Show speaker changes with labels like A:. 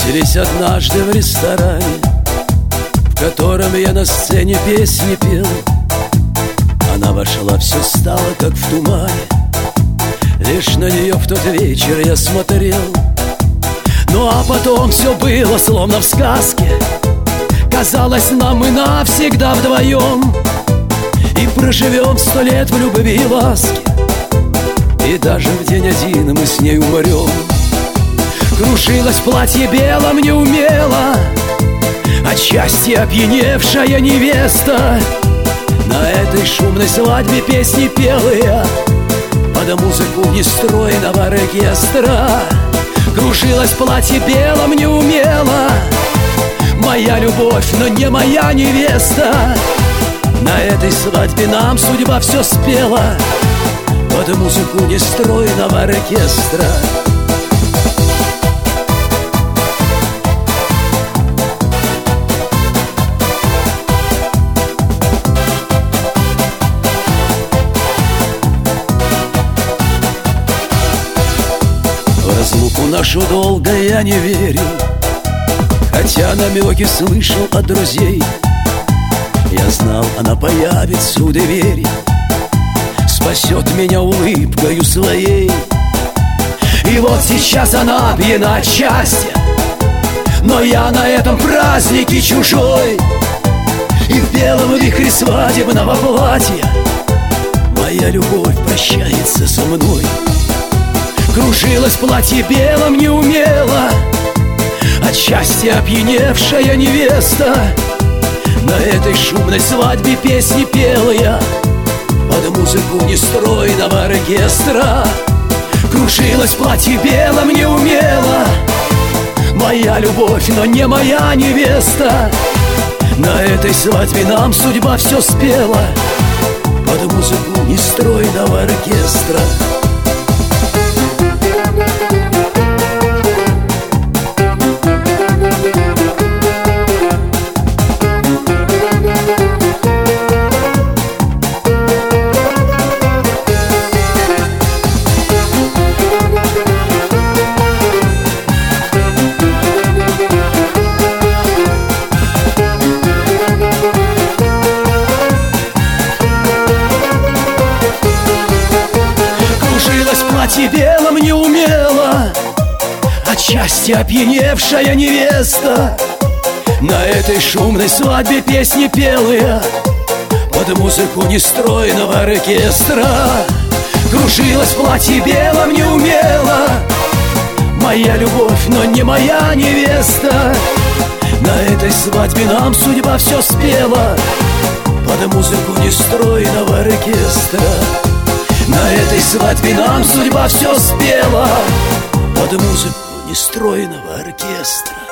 A: Встретились однажды в ресторане, в котором я на сцене песни пел. Она вошла, все стало как в тумане. Лишь на нее в тот вечер я смотрел. Ну а потом все было словно в сказке. Казалось, нам мы навсегда вдвоем и проживем 100 лет в любви и ласке. И даже в день один мы с ней умрем. Кружилось платье белым неумело, от счастья опьяневшая невеста. На этой шумной свадьбе песни пела я под музыку нестройного оркестра. Кружилось платье белым неумело, моя любовь, но не моя невеста. На этой свадьбе нам судьба все спела под музыку нестройного оркестра. В разлуку нашу долго я не верил, хотя намеки слышал от друзей. Я знал, она появится у двери, спасет меня улыбкою своей. И вот сейчас она пьяна от счастья, но я на этом празднике чужой. И в белом вихре свадебного платья моя любовь прощается со мной. Кружилось платье белым неумело, от счастья опьяневшая невеста. На этой шумной свадьбе песни пела я под музыку нестройного оркестра. Кружилось платье белым неумело, моя любовь, но не моя невеста. На этой свадьбе нам судьба все спела под музыку нестройного оркестра. Платье белым неумело, от счастья опьяневшая невеста. На этой шумной свадьбе песни пела я под музыку нестройного оркестра. Кружилось платье белым неумело, моя любовь, но не моя невеста. На этой свадьбе нам судьба все спела под музыку нестройного оркестра. На этой свадьбе нам судьба все спела под музыку нестройного оркестра.